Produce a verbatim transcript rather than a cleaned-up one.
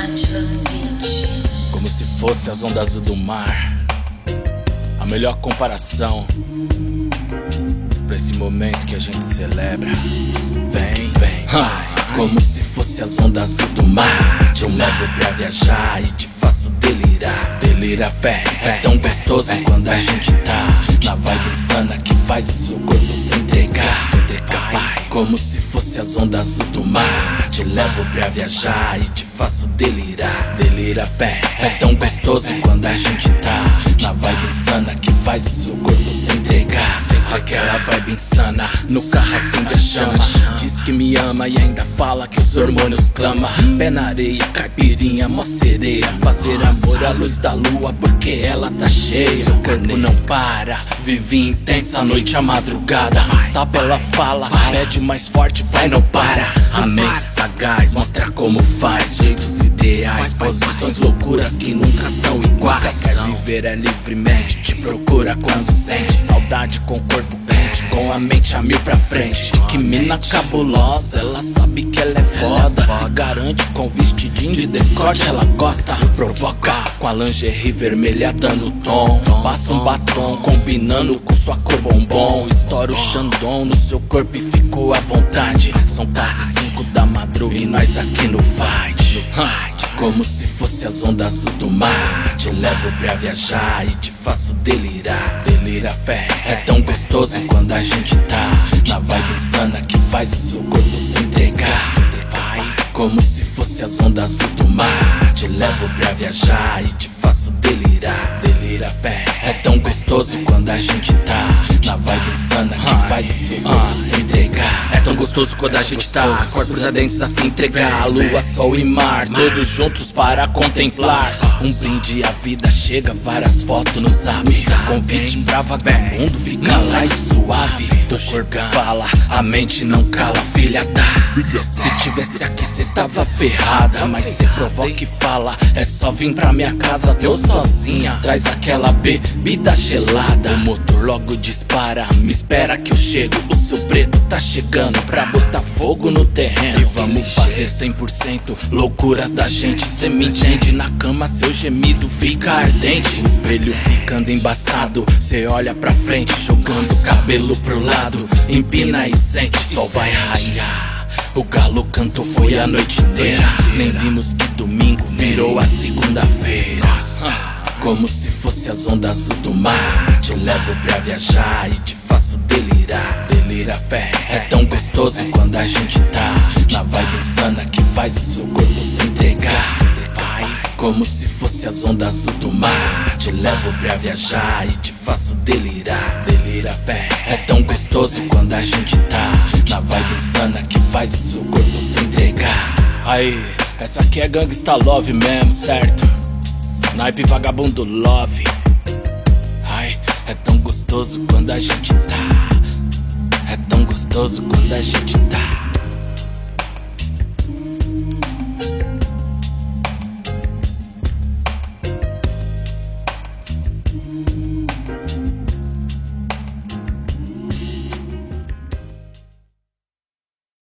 Como se fosse as ondas do mar. A melhor comparação pra esse momento que a gente celebra. Vem, vem, vai. Como se fosse as ondas do mar. Te levo pra viajar e te faço delirar. Delira, fé, é tão gostoso quando a gente tá na vibe insana que faz o seu corpo se entregar. Se entregar, vai. Como se fosse as ondas do mar. Te levo pra viajar e te faço delirar. Delira, fé, é tão gostoso quando a gente tá na vibe insana que faz o seu corpo se entregar. Aquela vibe insana, no carro acende a chama. Diz que me ama e ainda fala que os hormônios clama. Pé na areia, caipirinha, mó sereia. Fazer amor à luz da lua porque ela tá cheia. O corpo não para, vive intensa a noite, a madrugada. Tapa ela fala, pede mais forte, vai, não para. A mente sagaz, mostra como faz. Jeitos ideais, posições, loucuras que nunca são iguais. Quer viver é livremente, te procura quando sente saudade com o corpo quente, com a mente a mil pra frente. Que mina cabulosa, ela sabe que ela é foda. Se garante com vestidinho de decote, ela gosta. Provoca com a lingerie vermelha dando tom. Passa um batom combinando com sua cor bombom. Estoura o Xandão no seu corpo e fico à vontade. São quase cinco da madruga e nós aqui no fight. Como se fosse as ondas do mar. Te levo pra viajar e te faço delirar. Delira, fé, é tão gostoso quando a gente tá na vibe insana que faz o seu corpo se entregar. Vai. Como se fosse as ondas do mar. Te levo pra viajar e te faço delirar. Delira, fé, é tão gostoso quando a gente tá na vibe insana que faz o seu corpo se entregar. É tão gostoso quando a gente tá corpos adentros a se entregar. Lua, sol e mar, todos juntos para contemplar. Um brinde à vida chega, várias fotos no zap. Convite pra vagabundo, fica lá e suave. Teu corpo fala, a mente não cala, filha da. Se tivesse aqui cê tava ferrada, mas cê provoca e fala, é só vir pra minha casa, tô sozinha. Traz aquela bebida gelada, o motor logo dispara. Me espera que eu chego, o seu preto tá chegando pra botar fogo no terreno. E vamos fazer cem por cento loucuras da gente, cê me entende. Na cama seu gemido fica ardente, o espelho ficando embaçado. Cê olha pra frente, jogando o cabelo pro lado. Empina e sente, sol vai raiar. O galo cantou foi a noite inteira. Nem vimos que domingo virou a segunda-feira. Como se fosse as ondas do mar. Te levo pra viajar e te faço delirar. Delira, fé, é tão gostoso quando a gente tá na vibe insana que faz o seu corpo se entregar. Vai. Como se fosse as ondas do mar. Te levo pra viajar e te faço delirar. Delira, fé, é tão gostoso quando a gente tá na vibe insana que faz o seu corpo se entregar. Aí, essa aqui é Gangsta Love mesmo, certo? Naipe vagabundo love. Ai, é tão gostoso quando a gente tá. É tão gostoso quando a gente tá.